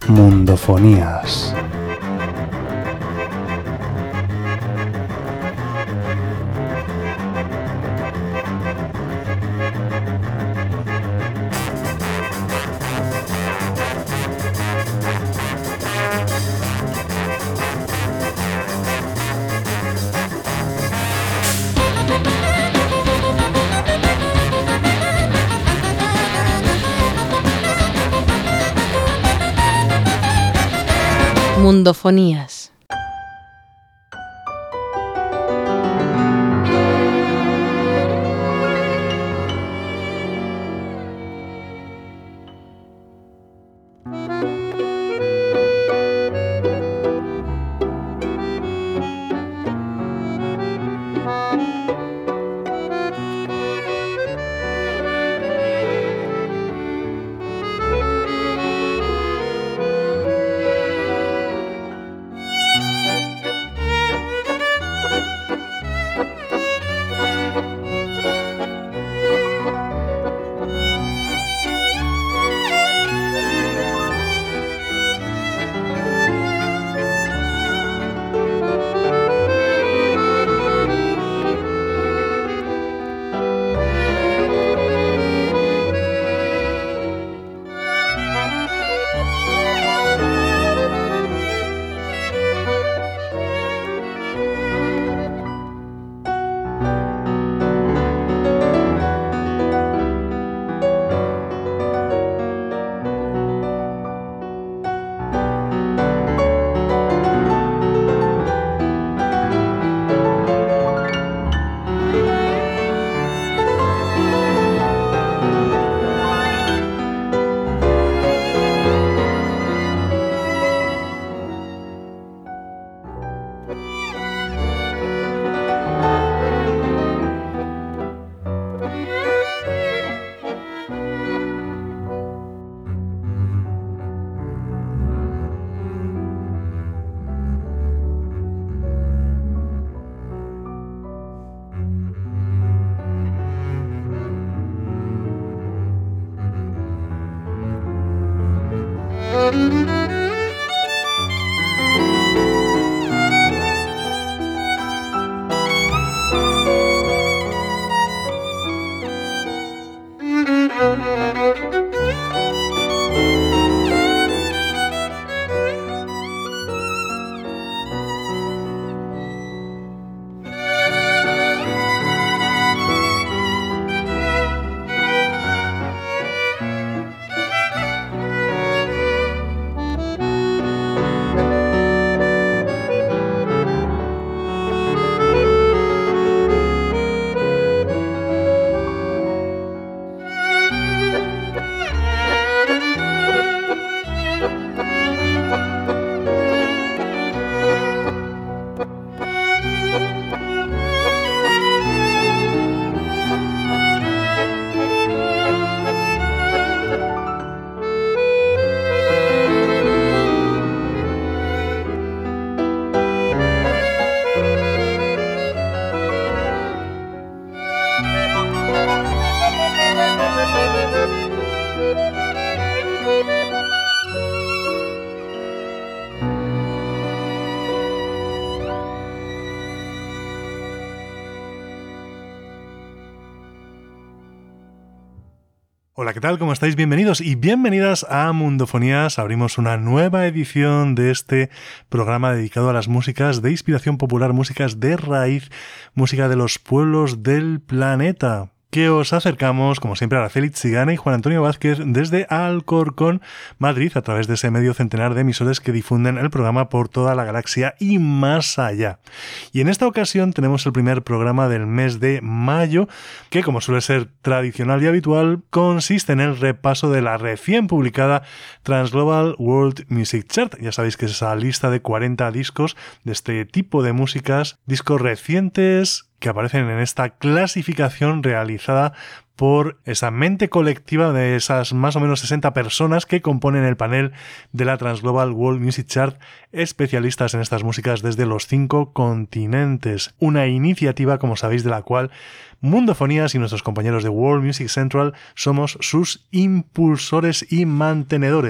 Mundofonías. Mundofonías. Hola, ¿qué tal? ¿Cómo estáis? Bienvenidos y bienvenidas a Mundofonías. Abrimos una nueva edición de este programa dedicado a las músicas de inspiración popular, músicas de raíz, música de los pueblos del planeta, que os acercamos, como siempre, a Araceli Chigana y Juan Antonio Vázquez desde Alcorcón, Madrid, a través de ese medio centenar de emisores que difunden el programa por toda la galaxia y más allá. Y en esta ocasión tenemos el primer programa del mes de mayo, que, como suele ser tradicional y habitual, consiste en el repaso de la recién publicada Transglobal World Music Chart. Ya sabéis que es esa lista de 40 discos de este tipo de músicas, discos recientes que aparecen en esta clasificación realizada por esa mente colectiva de esas más o menos 60 personas que componen el panel de la Transglobal World Music Chart, especialistas en estas músicas desde los 5 continentes. Una iniciativa, como sabéis, de la cual Mundofonías y nuestros compañeros de World Music Central somos sus impulsores y mantenedores.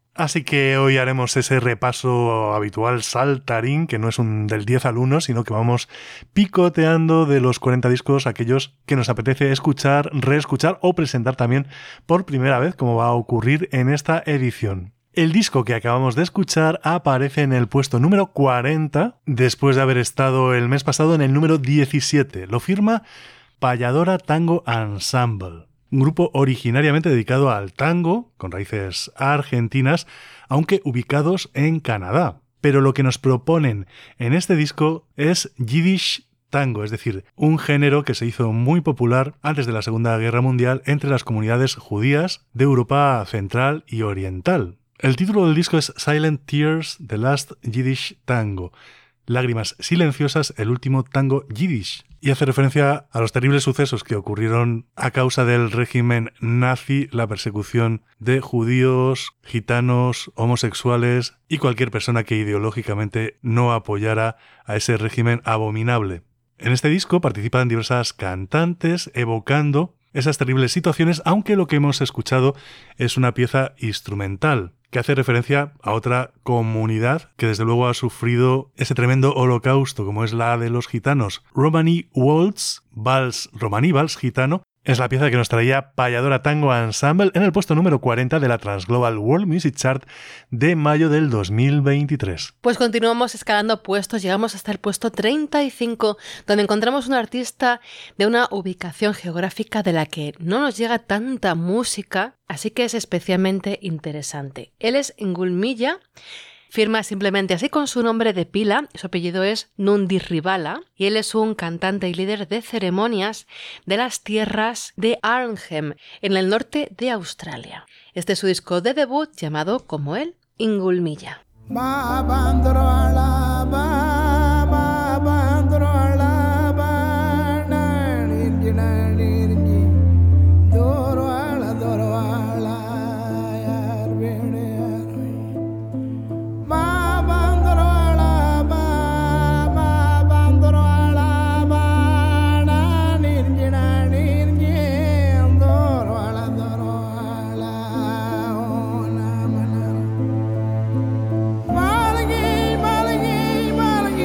Así que hoy haremos ese repaso habitual saltarín, que no es un del 10 al 1, sino que vamos picoteando de los 40 discos aquellos que nos apetece escuchar, reescuchar o presentar también por primera vez, como va a ocurrir en esta edición. El disco que acabamos de escuchar aparece en el puesto número 40, después de haber estado el mes pasado en el número 17. Lo firma Payadora Tango Ensemble, un grupo originariamente dedicado al tango, con raíces argentinas, aunque ubicados en Canadá. Pero lo que nos proponen en este disco es Yiddish tango, es decir, un género que se hizo muy popular antes de la Segunda Guerra Mundial entre las comunidades judías de Europa Central y Oriental. El título del disco es Silent Tears, The Last Yiddish Tango, Lágrimas silenciosas, el último tango yiddish, y hace referencia a los terribles sucesos que ocurrieron a causa del régimen nazi, la persecución de judíos, gitanos, homosexuales y cualquier persona que ideológicamente no apoyara a ese régimen abominable. En este disco participan diversas cantantes evocando esas terribles situaciones, aunque lo que hemos escuchado es una pieza instrumental que hace referencia a otra comunidad que desde luego ha sufrido ese tremendo holocausto, como es la de los gitanos. Romani Waltz, Romaní Vals gitano, es la pieza que nos traía Payadora Tango Ensemble en el puesto número 40 de la Transglobal World Music Chart de mayo del 2023. Pues continuamos escalando puestos, llegamos hasta el puesto 35, donde encontramos un artista de una ubicación geográfica de la que no nos llega tanta música, así que es especialmente interesante. Él es Ngulmilla. Firma simplemente así con su nombre de pila, su apellido es Nundirribala y él es un cantante y líder de ceremonias de las tierras de Arnhem, en el norte de Australia. Este es su disco de debut llamado, como él, Ngulmilla. Malagi, malagi, malagi.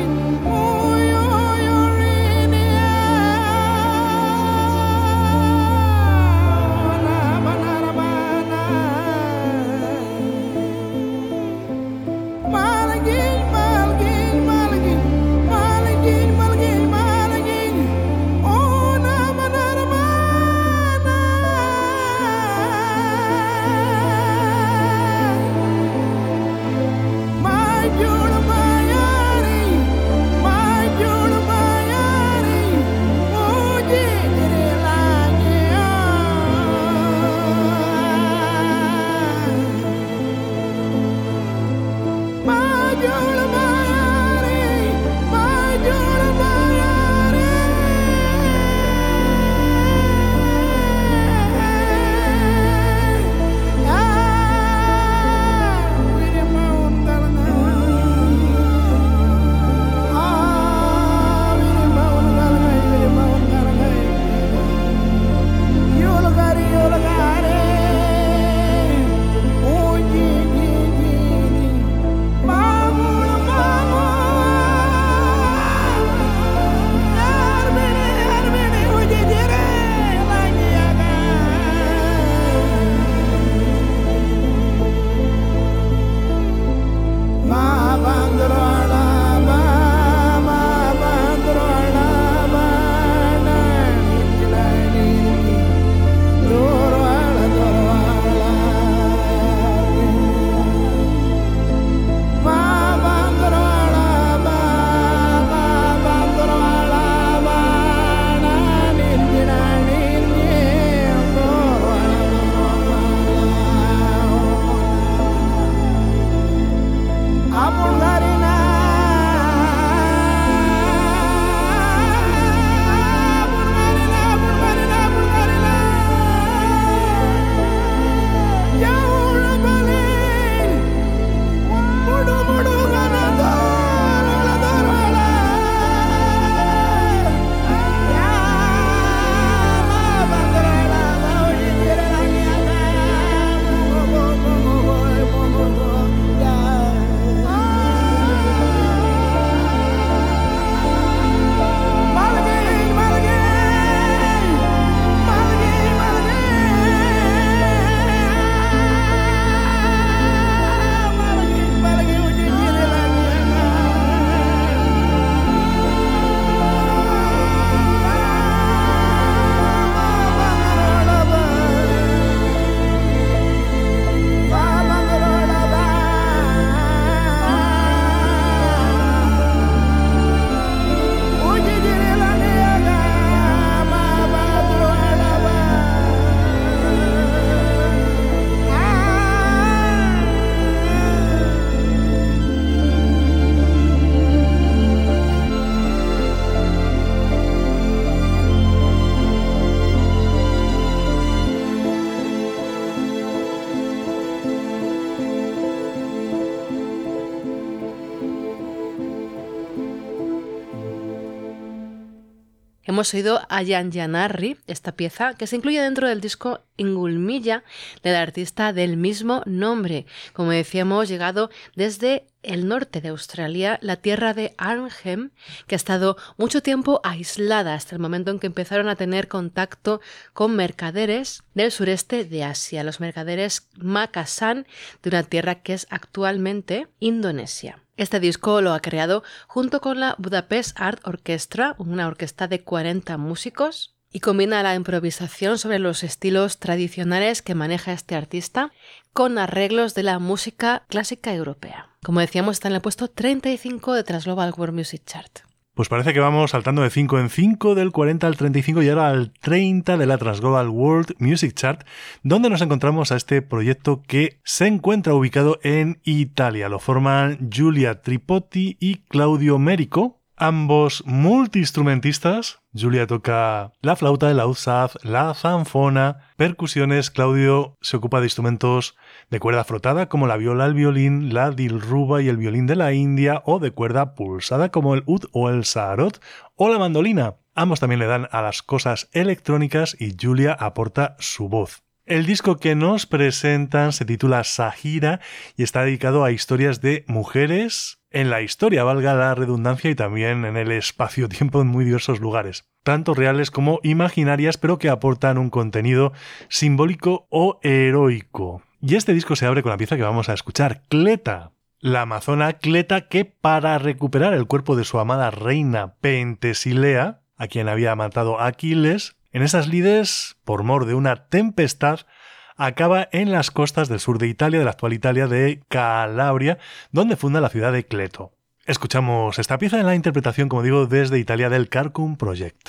Hemos oído a Jan Janarri, esta pieza, que se incluye dentro del disco Ingulmilla del artista del mismo nombre. Como decíamos, llegado desde el norte de Australia, la tierra de Arnhem, que ha estado mucho tiempo aislada hasta el momento en que empezaron a tener contacto con mercaderes del sureste de Asia, los mercaderes Makasan, de una tierra que es actualmente Indonesia. Este disco lo ha creado junto con la Budapest Art Orchestra, una orquesta de 40 músicos, y combina la improvisación sobre los estilos tradicionales que maneja este artista con arreglos de la música clásica europea. Como decíamos, está en el puesto 35 de Transglobal World Music Chart. Pues parece que vamos saltando de 5 en 5, del 40 al 35 y ahora al 30 de la Transglobal World Music Chart, donde nos encontramos a este proyecto que se encuentra ubicado en Italia. Lo forman Giulia Tripodi y Claudio Merico, ambos multiinstrumentistas. Giulia toca la flauta, el auxaz, la zanfona, percusiones. Claudio se ocupa de instrumentos de cuerda frotada como la viola, el violín, la dilruba y el violín de la India, o de cuerda pulsada como el ud o el sarod o la mandolina. Ambos también le dan a las cosas electrónicas y Giulia aporta su voz. El disco que nos presentan se titula Sahira y está dedicado a historias de mujeres en la historia, valga la redundancia, y también en el espacio-tiempo en muy diversos lugares, tanto reales como imaginarias, pero que aportan un contenido simbólico o heroico. Y este disco se abre con la pieza que vamos a escuchar, Cleta. La amazona Cleta, que para recuperar el cuerpo de su amada reina Pentesilea, a quien había matado Aquiles, en esas lides, por mor de una tempestad, acaba en las costas del sur de Italia, de la actual Italia de Calabria, donde funda la ciudad de Cleto. Escuchamos esta pieza en la interpretación, como digo, desde Italia del Carcum Project.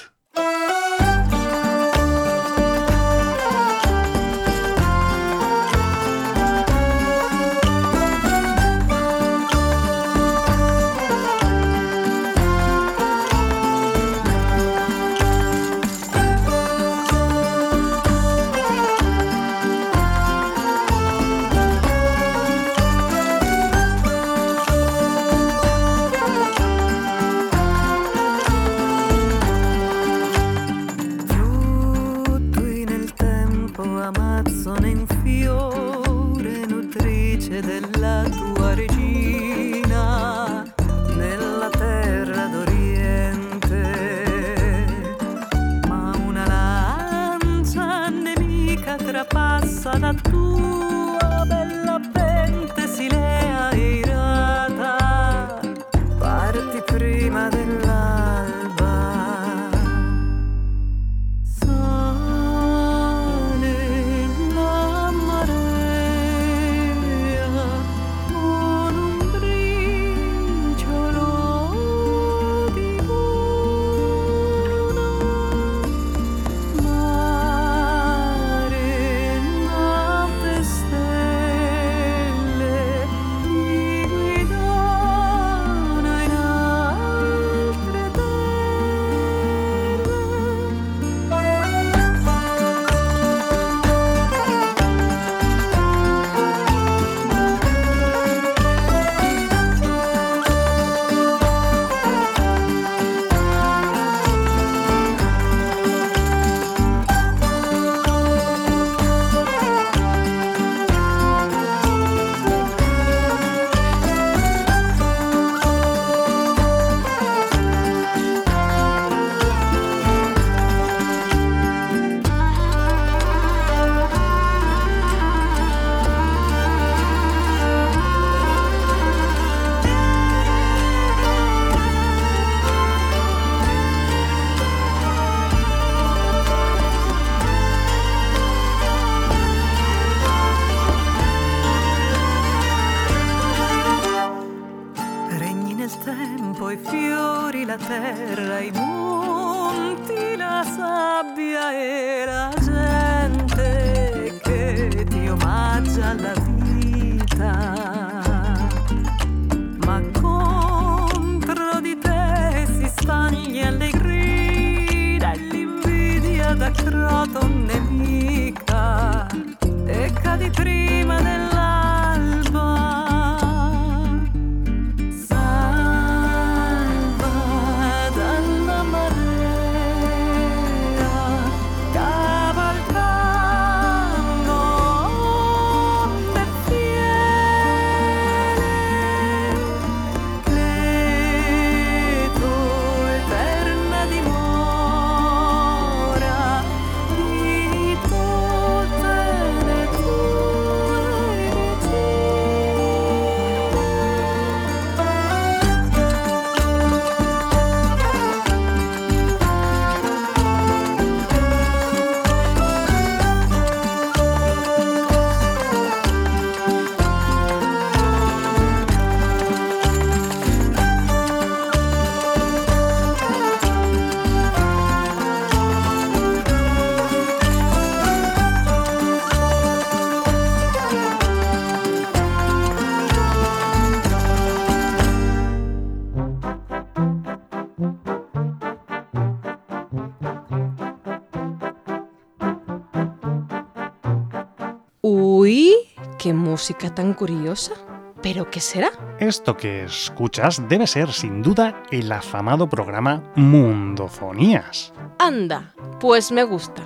La tua bella Pentesilea irata, parti prima dell'alba, sale la marea con un briciolo di luna, salva dalla marea. ¡Qué música tan curiosa! ¿Pero qué será? Esto que escuchas debe ser, sin duda, el afamado programa Mundofonías. Anda, pues me gusta.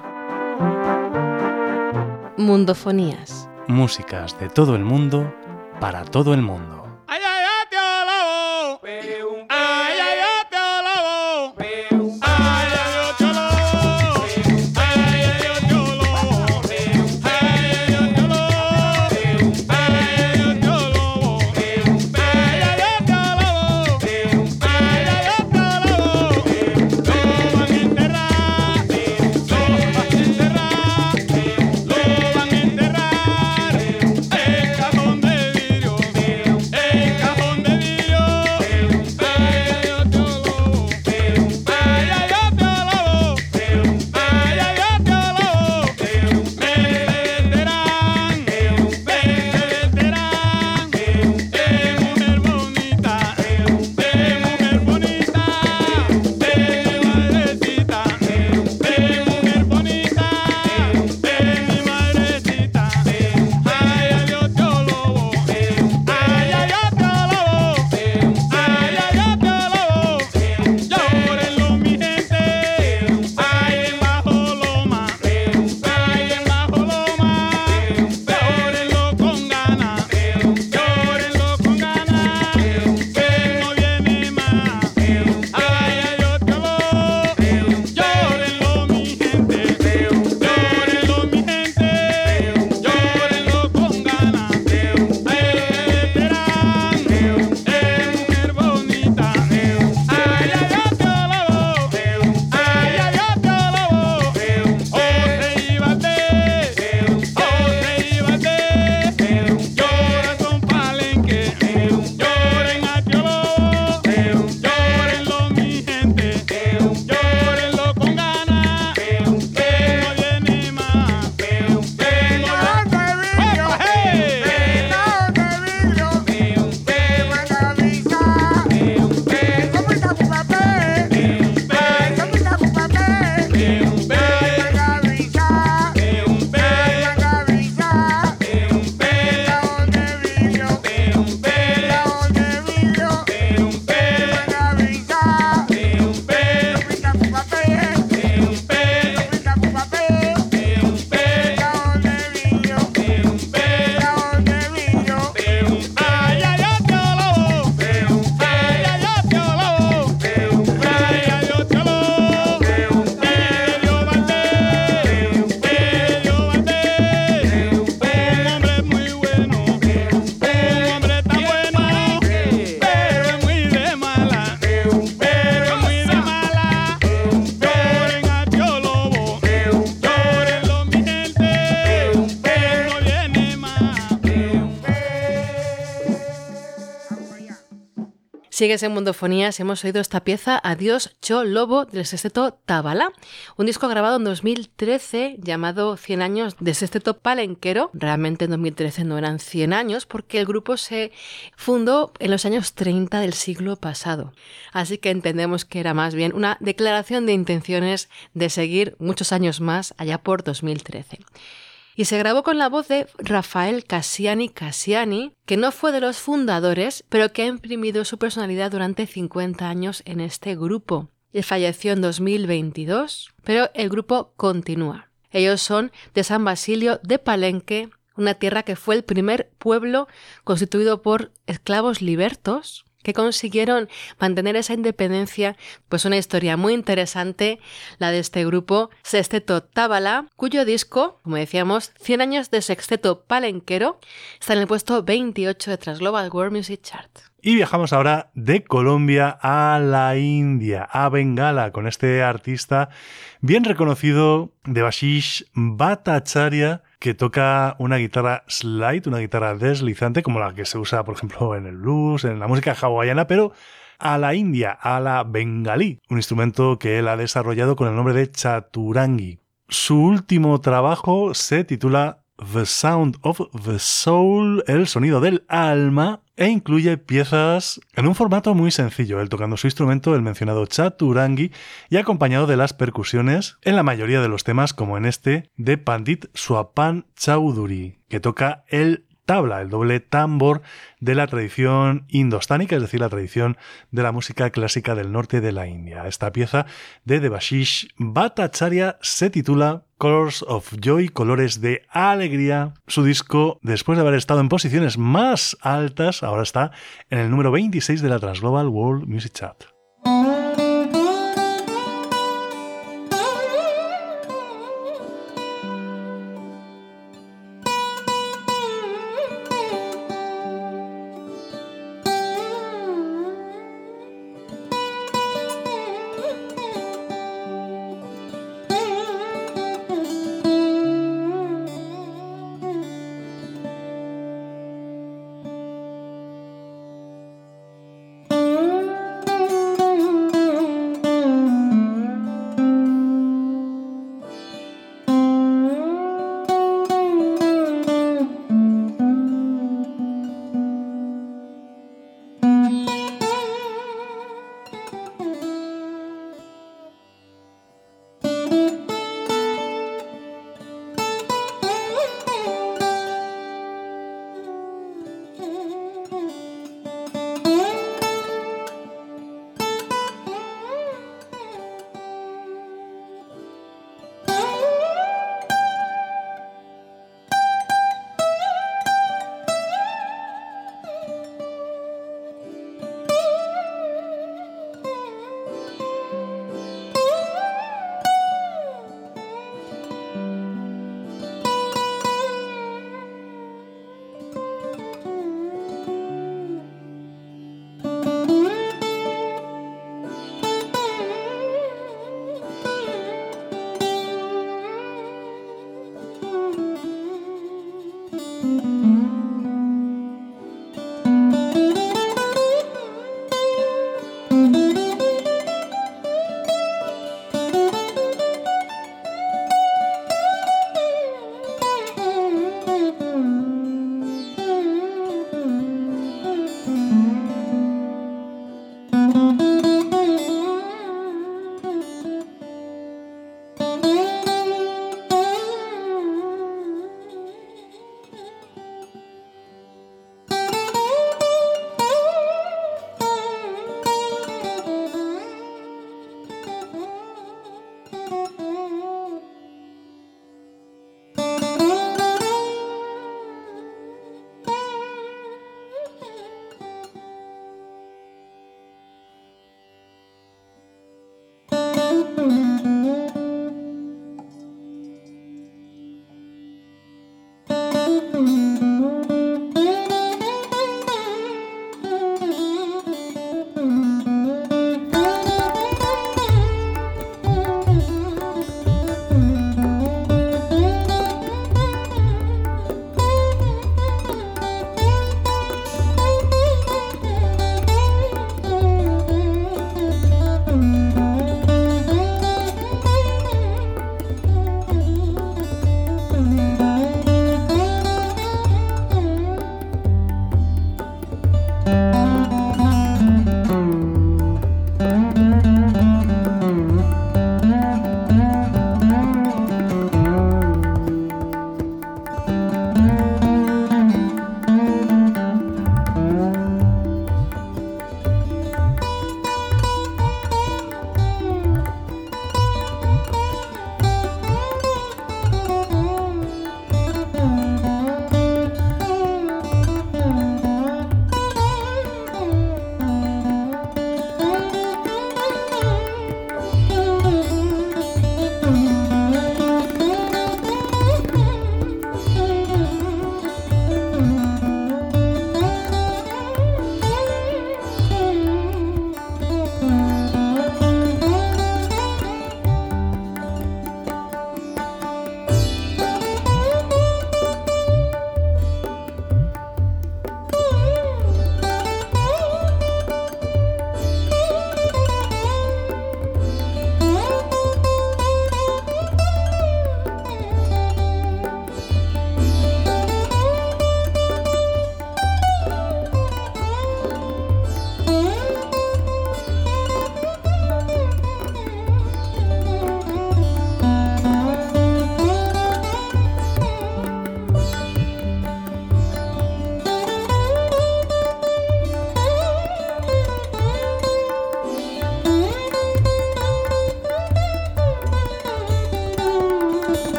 Mundofonías. Músicas de todo el mundo, para todo el mundo. Ay, ay, ay, te alabo. Ay, ay, ay, te alabo. Ay, ay, yo te alabo. Ay, ay, yo te alabo. Ay, ay, yo te alabo. Ay, ay, yo te alabo. Ay, ay, yo te alabo. Ay, ay, yo te alabo. Lo van a enterrar. Lo van a enterrar. Lo van a enterrar. El cajón de vidrio. El cajón de vidrio. Ay, yo te alabo. Ay, yo te alabo. Ay, yo te alabo. Veterán, veterán, mujer bonita, mujer bonita, mi madrecita, mujer bonita, mi madrecita. Ay, yo te alabo. Ay, yo te alabo. Ay, yo te alabo. Llórenlo mi gente. Ay, en bajo loma. Ay, en bajo loma. Llórenlo con ganas. Llórenlo con ganas. Que no viene más. Ay, yo te alabo. Llórenlo mi gente. Llórenlo mi gente. Llórenlo con ganas. Veterán, mujer bonita. Ay, yo te alabo. Ay, yo te alabo. José y Valdés. José y Valdés. Lloran con Palenque. Lloren a Teolobo. Llórenlo mi gente. Llórenlo con ganas. Que no viene más. Que no viene más. Sigues en Mundofonías, hemos oído esta pieza Adiós Cho Lobo del sexteto Tabala, un disco grabado en 2013 llamado 100 años de sexteto palenquero. Realmente en 2013 no eran 100 años porque el grupo se fundó en los años 30 del siglo pasado. Así que entendemos que era más bien una declaración de intenciones de seguir muchos años más allá por 2013. Y se grabó con la voz de Rafael Cassiani, que no fue de los fundadores, pero que ha imprimido su personalidad durante 50 años en este grupo. Él falleció en 2022, pero el grupo continúa. Ellos son de San Basilio de Palenque, una tierra que fue el primer pueblo constituido por esclavos libertos que consiguieron mantener esa independencia. Pues una historia muy interesante, la de este grupo Sexteto Tabala, cuyo disco, como decíamos, 100 años de sexteto palenquero, está en el puesto 28 de Trans Global World Music Chart. Y viajamos ahora de Colombia a la India, a Bengala, con este artista bien reconocido, Debashish Bhattacharya, que toca una guitarra slide, una guitarra deslizante, como la que se usa, por ejemplo, en el blues, en la música hawaiana, pero a la india, a la bengalí, un instrumento que él ha desarrollado con el nombre de Chaturangi. Su último trabajo se titula The Sound of the Soul, el sonido del alma, e incluye piezas en un formato muy sencillo, él tocando su instrumento, el mencionado Chaturangi, y acompañado de las percusiones en la mayoría de los temas, como en este de Pandit Swapan Chowdhury, que toca el tabla, el doble tambor de la tradición indostánica, es decir, la tradición de la música clásica del norte de la India. Esta pieza de Debashish Bhattacharya se titula Colors of Joy, colores de alegría. Su disco, después de haber estado en posiciones más altas, ahora está en el número 26 de la Transglobal World Music Chart.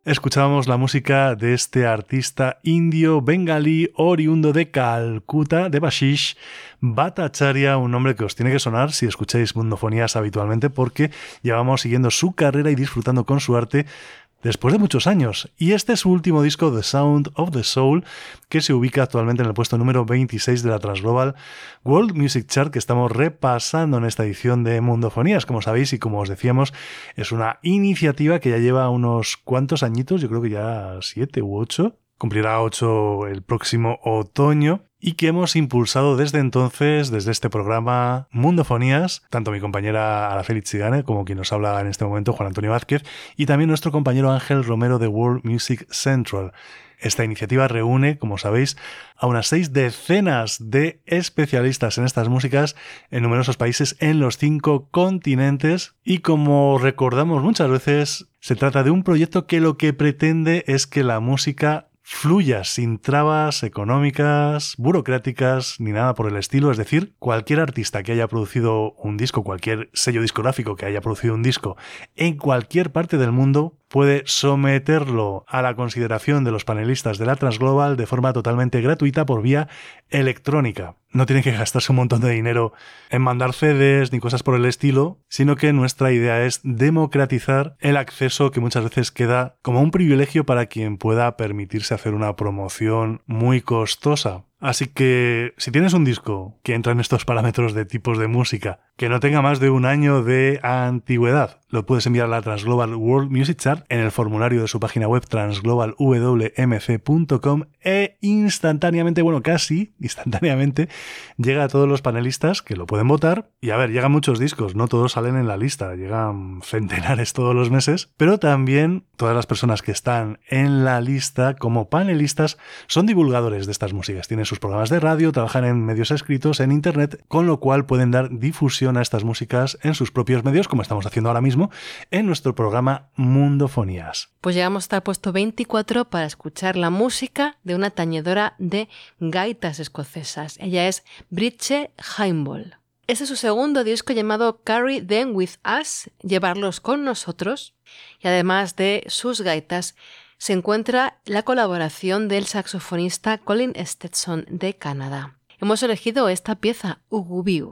escuchábamos la música de este artista indio bengalí oriundo de Calcuta, de Bashish Bhattacharya, un nombre que os tiene que sonar si escucháis Mundofonías habitualmente, porque llevamos siguiendo su carrera y disfrutando con su arte después de muchos años. Y este es su último disco, The Sound of the Soul, que se ubica actualmente en el puesto número 26 de la Transglobal World Music Chart, que estamos repasando en esta edición de Mundofonías. Como sabéis y como os decíamos, es una iniciativa que ya lleva unos cuantos añitos, yo creo que ya 7 u 8, cumplirá 8 el próximo otoño, y que hemos impulsado desde entonces, desde este programa Mundofonías, tanto mi compañera Araceli Chigane como quien nos habla en este momento, Juan Antonio Vázquez, y también nuestro compañero Ángel Romero de World Music Central. Esta iniciativa reúne, como sabéis, a unas 6 decenas de especialistas en estas músicas en numerosos países en los 5 continentes, y como recordamos muchas veces, se trata de un proyecto que lo que pretende es que la música fluya sin trabas económicas, burocráticas, ni nada por el estilo. Es decir, cualquier artista que haya producido un disco, cualquier sello discográfico que haya producido un disco en cualquier parte del mundo, puede someterlo a la consideración de los panelistas de la Transglobal de forma totalmente gratuita por vía electrónica. No tienen que gastarse un montón de dinero en mandar CDs ni cosas por el estilo, sino que nuestra idea es democratizar el acceso, que muchas veces queda como un privilegio para quien pueda permitirse hacer una promoción muy costosa. Así que si tienes un disco que entra en estos parámetros de tipos de música, que no tenga más de un año de antigüedad, lo puedes enviar a la Transglobal World Music Chart en el formulario de su página web transglobalwmc.com e instantáneamente, bueno, casi instantáneamente, llega a todos los panelistas que lo pueden votar. Y a ver, llegan muchos discos, no todos salen en la lista, llegan centenares todos los meses, pero también todas las personas que están en la lista como panelistas son divulgadores de estas músicas, tienen sus programas de radio, trabajan en medios escritos, en internet, con lo cual pueden dar difusión a estas músicas en sus propios medios, como estamos haciendo ahora mismo en nuestro programa Mundofonías. Pues llegamos hasta el puesto 24 para escuchar la música de una tañedora de gaitas escocesas. Ella es Bridget Heimball. Este es su segundo disco llamado Carry Them With Us, llevarlos con nosotros, y además de sus gaitas se encuentra la colaboración del saxofonista Colin Stetson de Canadá. Hemos elegido esta pieza, Ugubiu.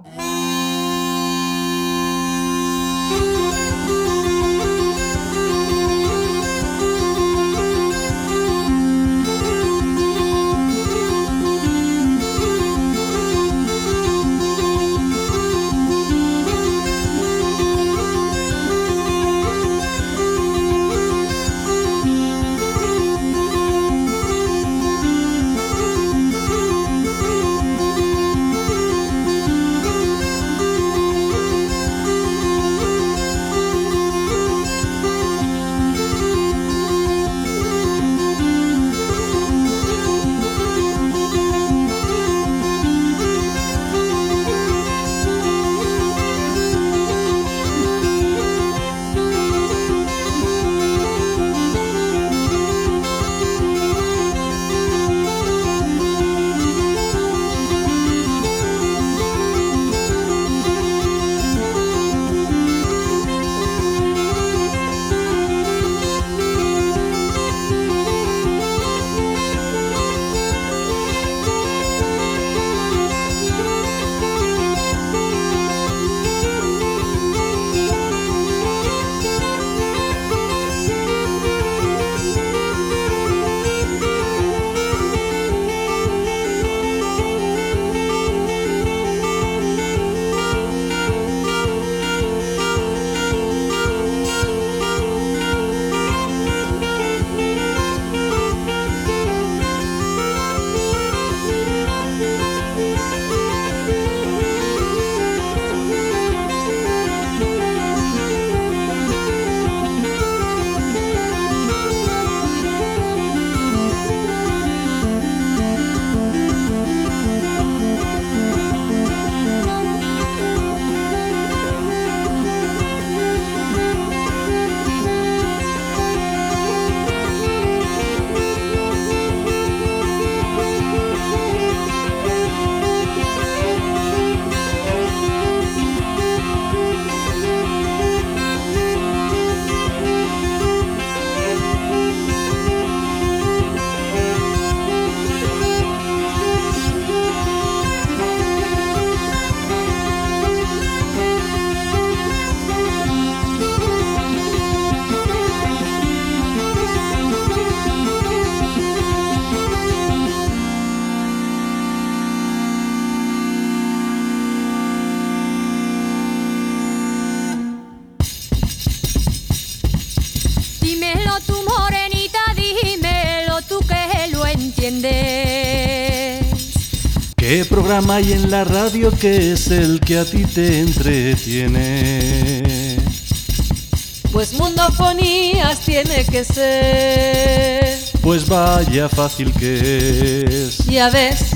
¿Qué programa hay en la radio que es el que a ti te entretiene? Pues Mundofonías tiene que ser. Pues vaya fácil que es. Ya ves.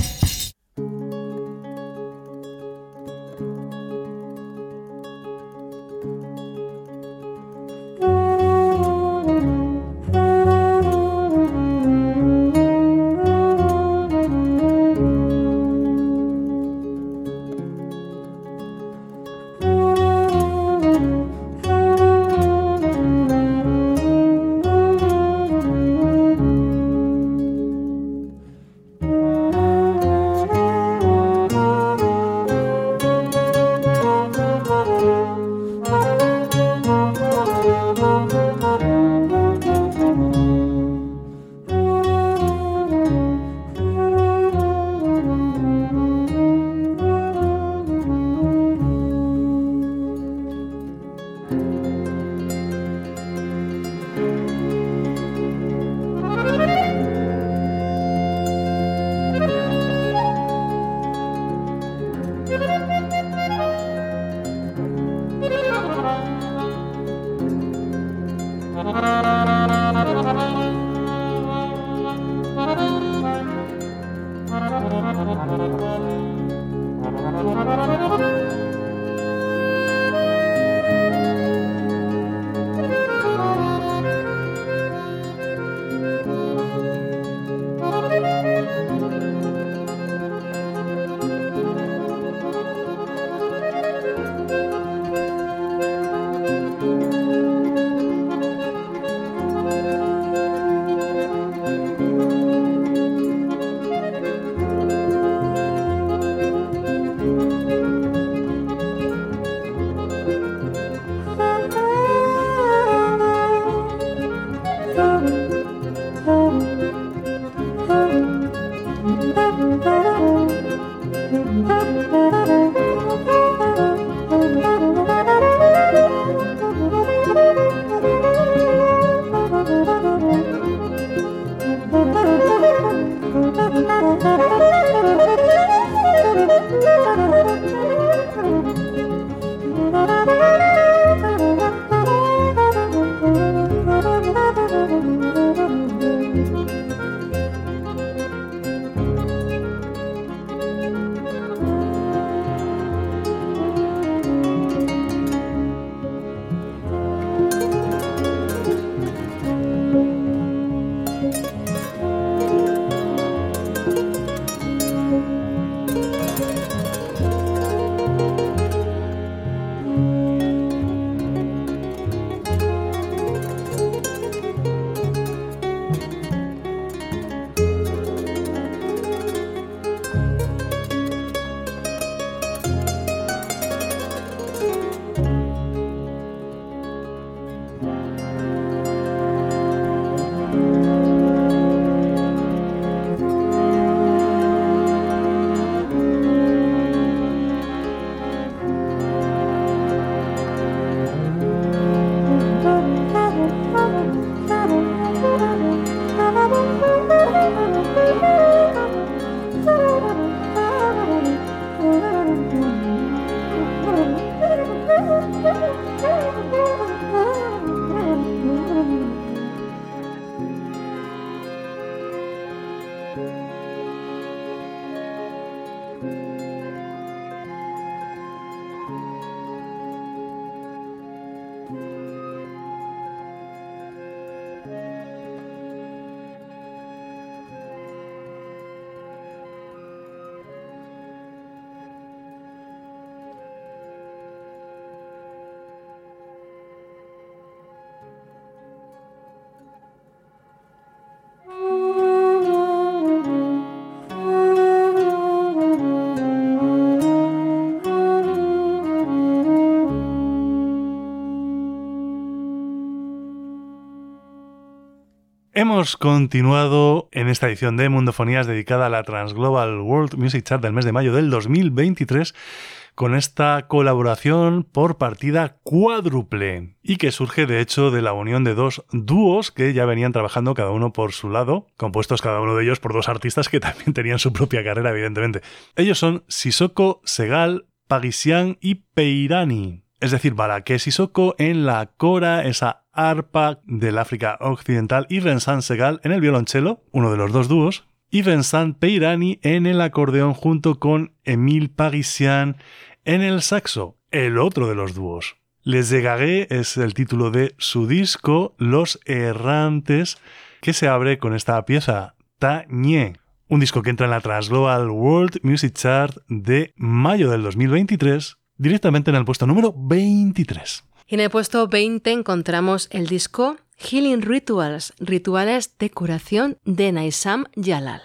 Hemos continuado en esta edición de Mundofonías dedicada a la Transglobal World Music Chart del mes de mayo del 2023 con esta colaboración por partida cuádruple y que surge de hecho de la unión de dos dúos que ya venían trabajando cada uno por su lado, compuestos cada uno de ellos por dos artistas que también tenían su propia carrera, evidentemente. Ellos son Sissoko, Segal, Parisien y Peirani. Es decir, Balaké Sissoko en la kora, esa arpa del África Occidental, y Vincent Segal en el violonchelo, uno de los dos dúos, y Vincent Peirani en el acordeón junto con Émile Parisien en el saxo, el otro de los dúos. Les Égarés es el título de su disco Los Errantes, que se abre con esta pieza, Ta Nye, un disco que entra en la Transglobal World Music Chart de mayo del 2023, directamente en el puesto número 23. Y en el puesto 20 encontramos el disco Healing Rituals, rituales de curación de Naisam Jalal.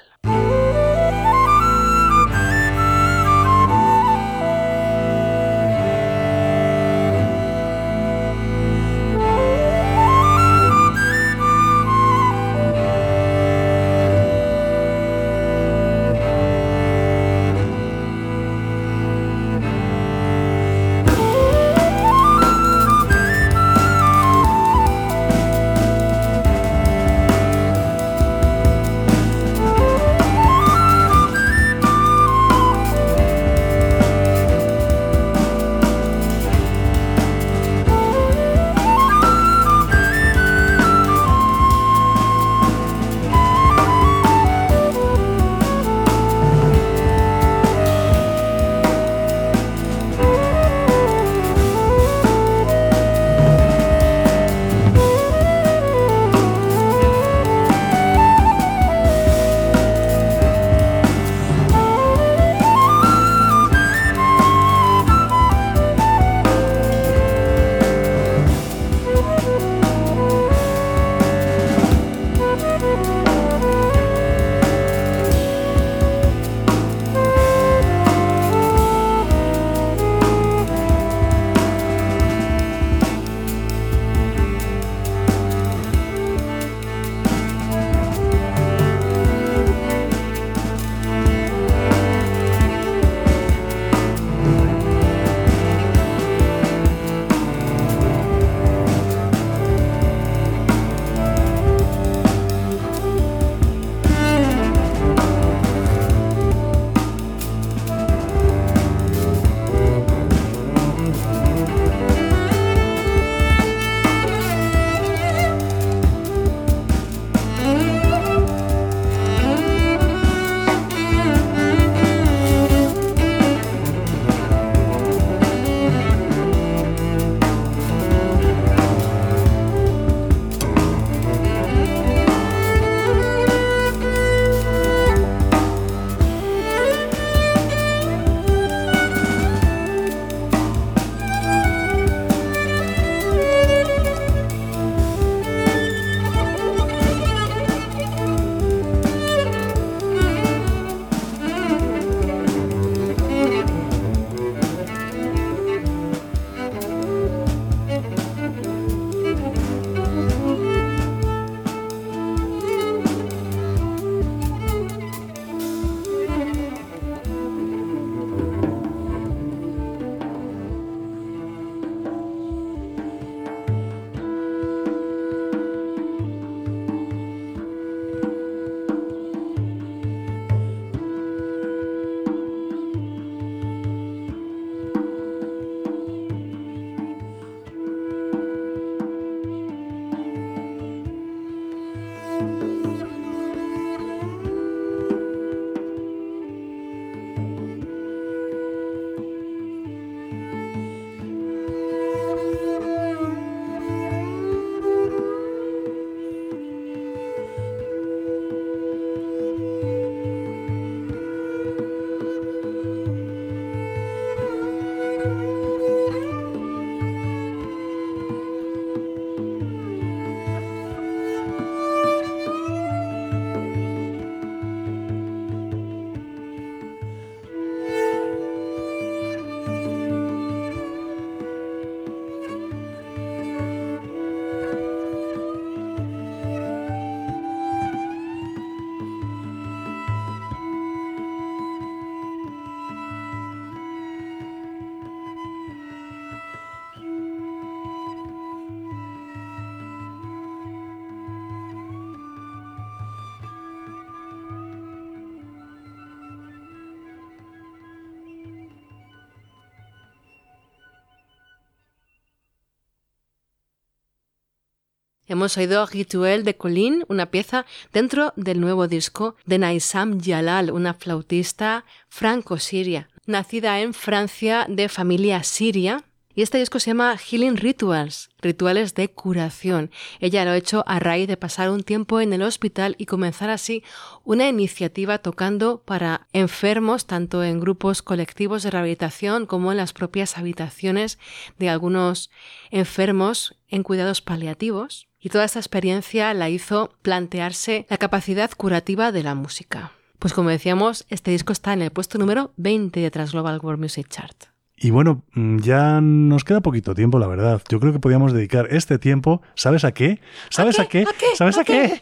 Hemos oído Rituel de Colin, una pieza dentro del nuevo disco de Naysam Jalal, una flautista franco-siria, nacida en Francia de familia siria. Y este disco se llama Healing Rituals, rituales de curación. Ella lo ha hecho a raíz de pasar un tiempo en el hospital y comenzar así una iniciativa tocando para enfermos, tanto en grupos colectivos de rehabilitación como en las propias habitaciones de algunos enfermos en cuidados paliativos. Y toda esta experiencia la hizo plantearse la capacidad curativa de la música. Pues como decíamos, este disco está en el puesto número 20 de Transglobal World Music Chart. Y bueno, ya nos queda poquito tiempo, la verdad. Yo creo que podríamos dedicar este tiempo, ¿sabes a qué? ¿Sabes a qué? ¿Sabes a qué?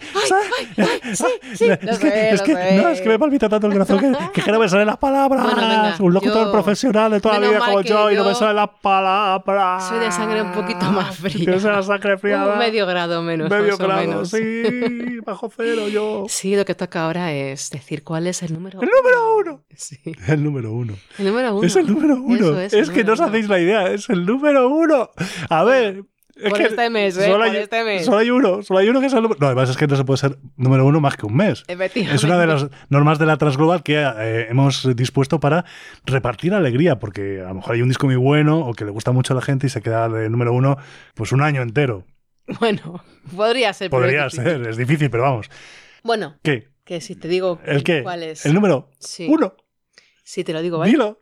Sí, es que me palpita tanto el corazón que no me salen las palabras. Bueno, venga, un locutor profesional de toda la vida como yo y no me salen las palabras. Soy de sangre un poquito más fría. Tienes la sangre fría. Un medio grado menos. Medio más o grado, menos. Sí, bajo cero yo. Sí, lo que toca ahora es decir cuál es el número. ¡El número 1! Sí. El número 1. El número 1. Es el número 1. Es que no os hacéis la idea, es el número 1. A ver. Por este mes, solo hay uno que es el número. No, además es que no se puede ser número 1 más que un mes. Efectivamente. Es una de las normas de la Transglobal que hemos dispuesto para repartir alegría, porque a lo mejor hay un disco muy bueno o que le gusta mucho a la gente y se queda de número 1 pues un año entero. Bueno, podría ser. Podría ser, es difícil, pero vamos. Bueno. ¿Qué? Que si te digo ¿El qué? ¿Cuál es? El número 1. Sí, te lo digo, ¿vale? Dilo.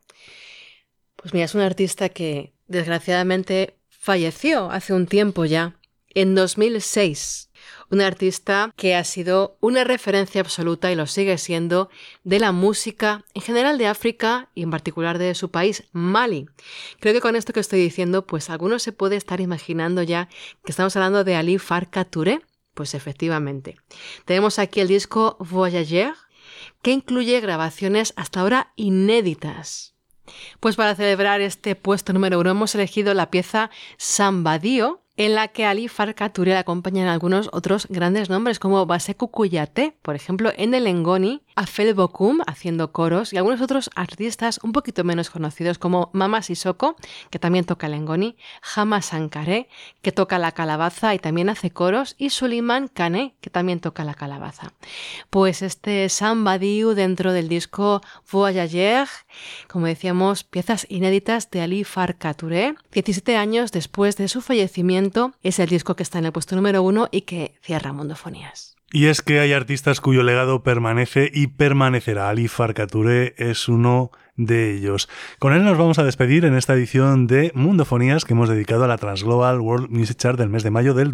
Pues mira, es un artista que desgraciadamente falleció hace un tiempo ya, en 2006. Un artista que ha sido una referencia absoluta y lo sigue siendo de la música en general de África y en particular de su país, Mali. Creo que con esto que estoy diciendo, pues alguno se puede estar imaginando ya que estamos hablando de Ali Farka Touré. Pues efectivamente. Tenemos aquí el disco Voyager, que incluye grabaciones hasta ahora inéditas. Pues para celebrar este puesto número 1 hemos elegido la pieza Sambadio, en la que Ali Farka Touré le acompañan algunos otros grandes nombres como Baseku Kouyaté, por ejemplo, en el Ngoni, Afel Bokum haciendo coros y algunos otros artistas un poquito menos conocidos como Mama Sissoko, que también toca el Ngoni, Hama Sankare, que toca la calabaza y también hace coros, y Suleiman Kane, que también toca la calabaza. Pues este Sambadiu dentro del disco Voyager, como decíamos, piezas inéditas de Ali Farka Touré, 17 años después de su fallecimiento. Es el disco que está en el puesto número 1 y que cierra Mundofonías. Y es que hay artistas cuyo legado permanece y permanecerá. Ali Farka Touré es uno de ellos. Con él nos vamos a despedir en esta edición de Mundofonías que hemos dedicado a la Transglobal World Music Chart del mes de mayo del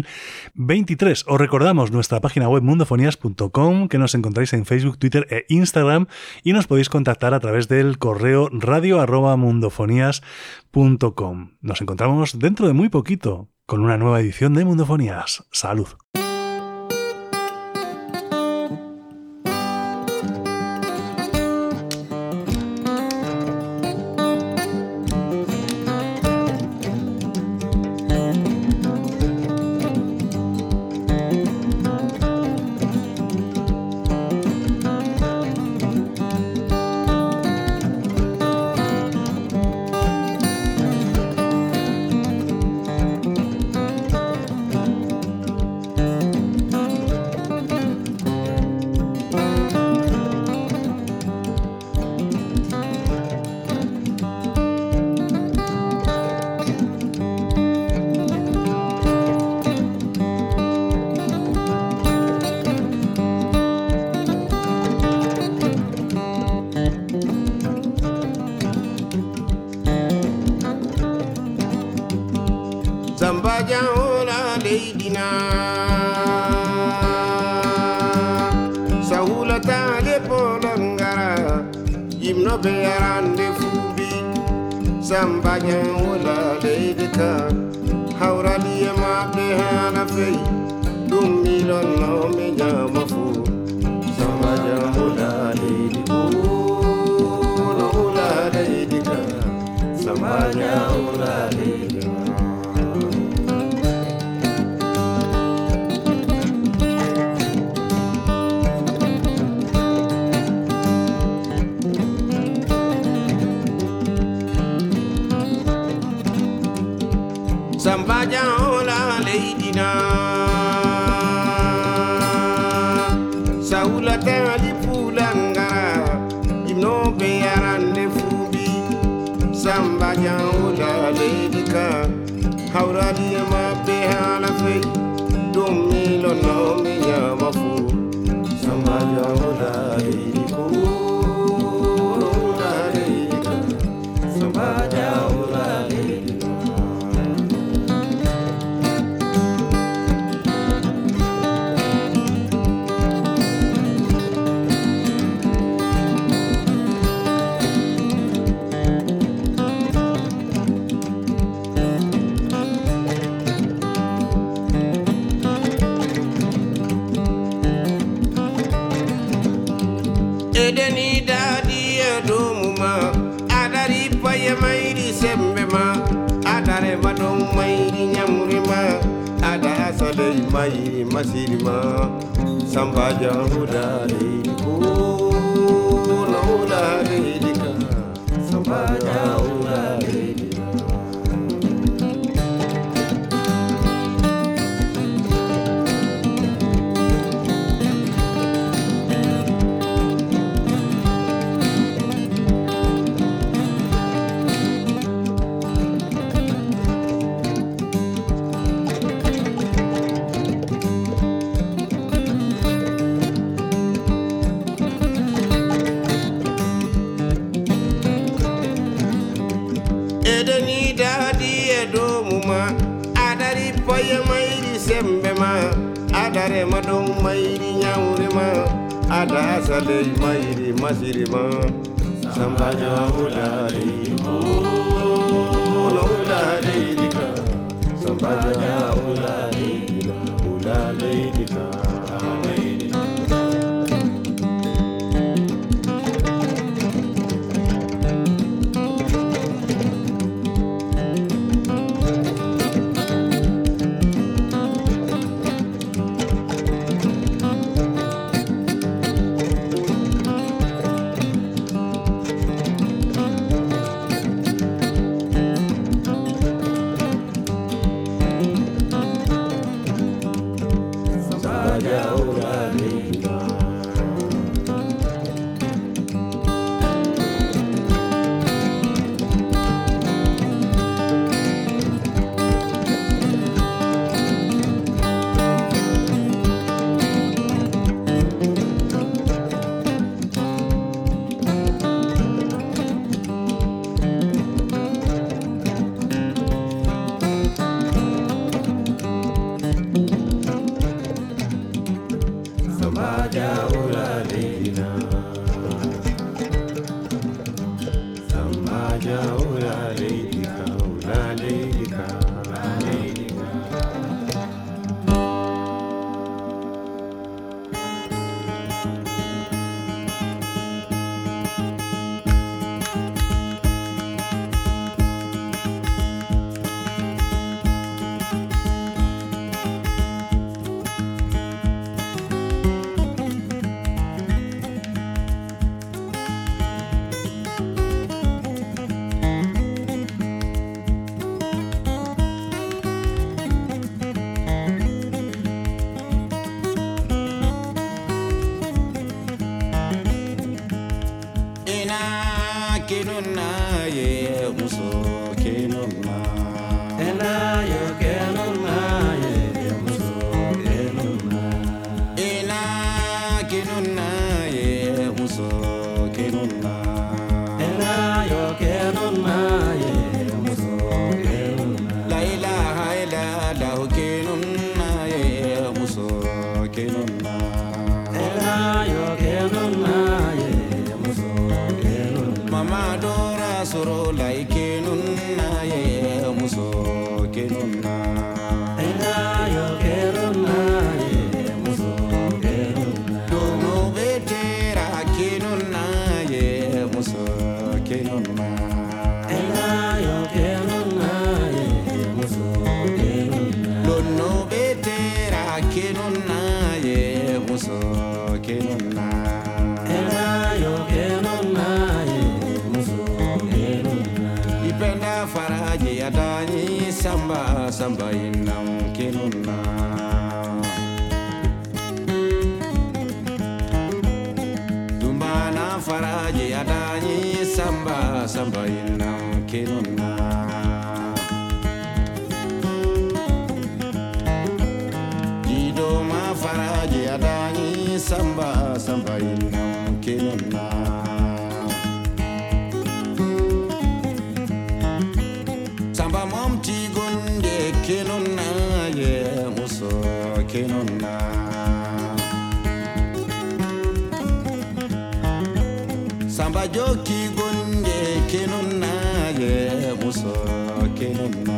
2023. Os recordamos nuestra página web mundofonías.com, que nos encontráis en Facebook, Twitter e Instagram, y nos podéis contactar a través del correo radio@mundofonías.com. Nos encontramos dentro de muy poquito con una nueva edición de Mundofonías. ¡Salud! Sambaja ola leidina Saula tali pulangara ino be arande fubi samba jaula ledika haurali ma be hala fe domilo no mi nyama fu samba jaula lediko la ledika samba jaula ledika Edeni dadi edomuma adari paye mairi sembema adare madom mairi nyamurima ada asale mairi masirima samba jahudari ko no udari dika samba jahudari Edeni dadi edomuma adari paye mairi sembema adare madom mairi nyamurima ada asale mairi masirima samba jahudari ko no udari dika samba jahudari udari dika Mama dora soro like nunna ye muso kenunna ena yo kenunna ye muso kenunna dono betera kenunna ye muso kenunna ena yo kenunna ye muso kenunna dono betera kenunna ye muso kenunna ena yo kenunna Ipenda faraji adani samba samba inam kinuna faraji adani samba samba inam kinuna Dido ma faraji adani samba samba inam kinuna Samba mom tigunde kinuna ye muso kinuna Samba joki gunde kinuna ye muso kinuna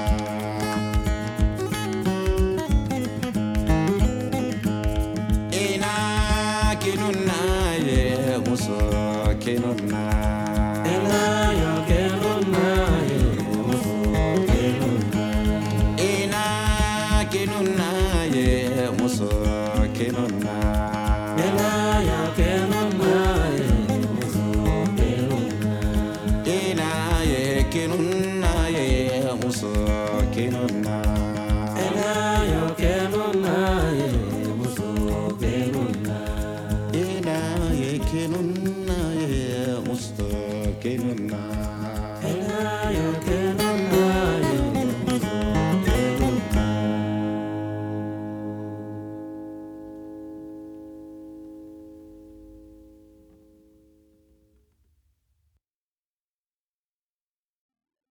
Ina kinuna ye muso kinuna Ina yo kinuna ye muso kinuna Ina kinuna ye muso kinuna Ina yo kinuna ye Kenuna ye muso kenuna Ena yo kenuna ye muso kenuna Ena ye kenuna ye muso kenuna Ena yo kenuna